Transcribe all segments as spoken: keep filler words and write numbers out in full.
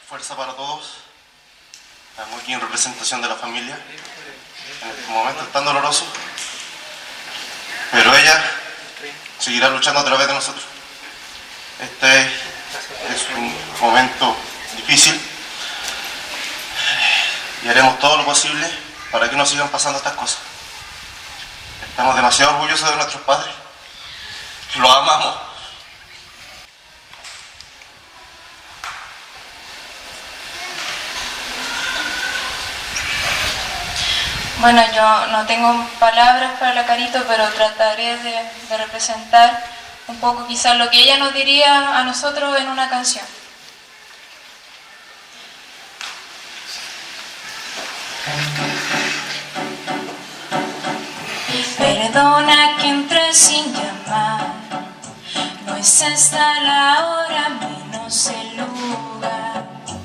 fuerza para todos. Estamos aquí en representación de la familia en este momento tan doloroso, pero ella seguirá luchando a través de nosotros. Este es un momento difícil y haremos todo lo posible para que no sigan pasando estas cosas. Estamos demasiado orgullosos de nuestros padres, los amamos. Bueno, yo no tengo palabras para la Carito, pero trataré de, de representar un poco quizás lo que ella nos diría a nosotros en una canción. Perdona que entré sin llamar, no es esta la hora menos el lugar.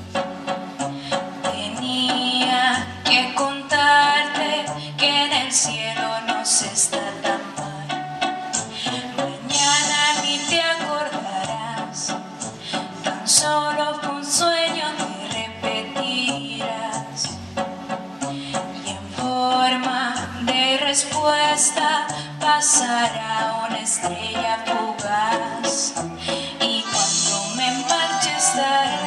Tenía que contarte que en el cielo no se está tan mal. Mañana ni te acordarás, tan solo fue un sueño que repetirás. Y en forma de respuesta pasará una estrella fugaz. Y cuando me marche estará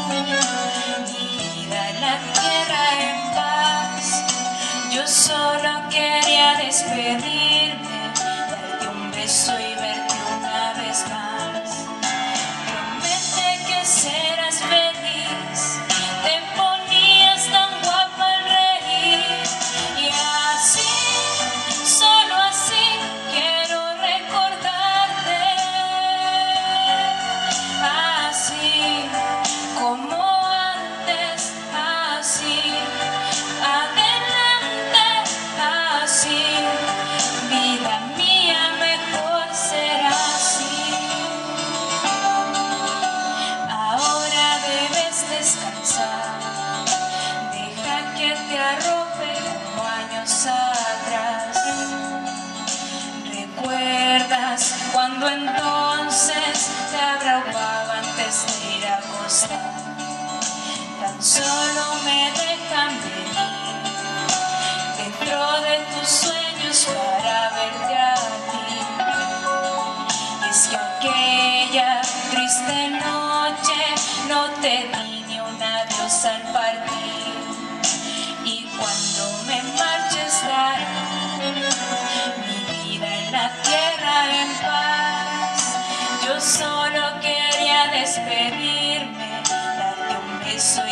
mi vida en la tierra en paz. Yo solo quería despedirme, darte un beso y verte una vez más. Promete que serás feliz, te ponías tan guapa al reír. Y así, solo así, quiero recordarte. Así, como antes, así, adelante, así. Vida mía, mejor será así. Ahora debes descansar, deja que te arrope como años atrás. ¿Recuerdas cuando entonces te arropaba antes de ir a acostar? Tan solo me dejan venir dentro de tus sueños para verte a ti. Y es que aquella triste noche no te di ni un adiós al partir. Y cuando me marche estará mi vida en la tierra en paz. Yo solo quería despedirme, darte un beso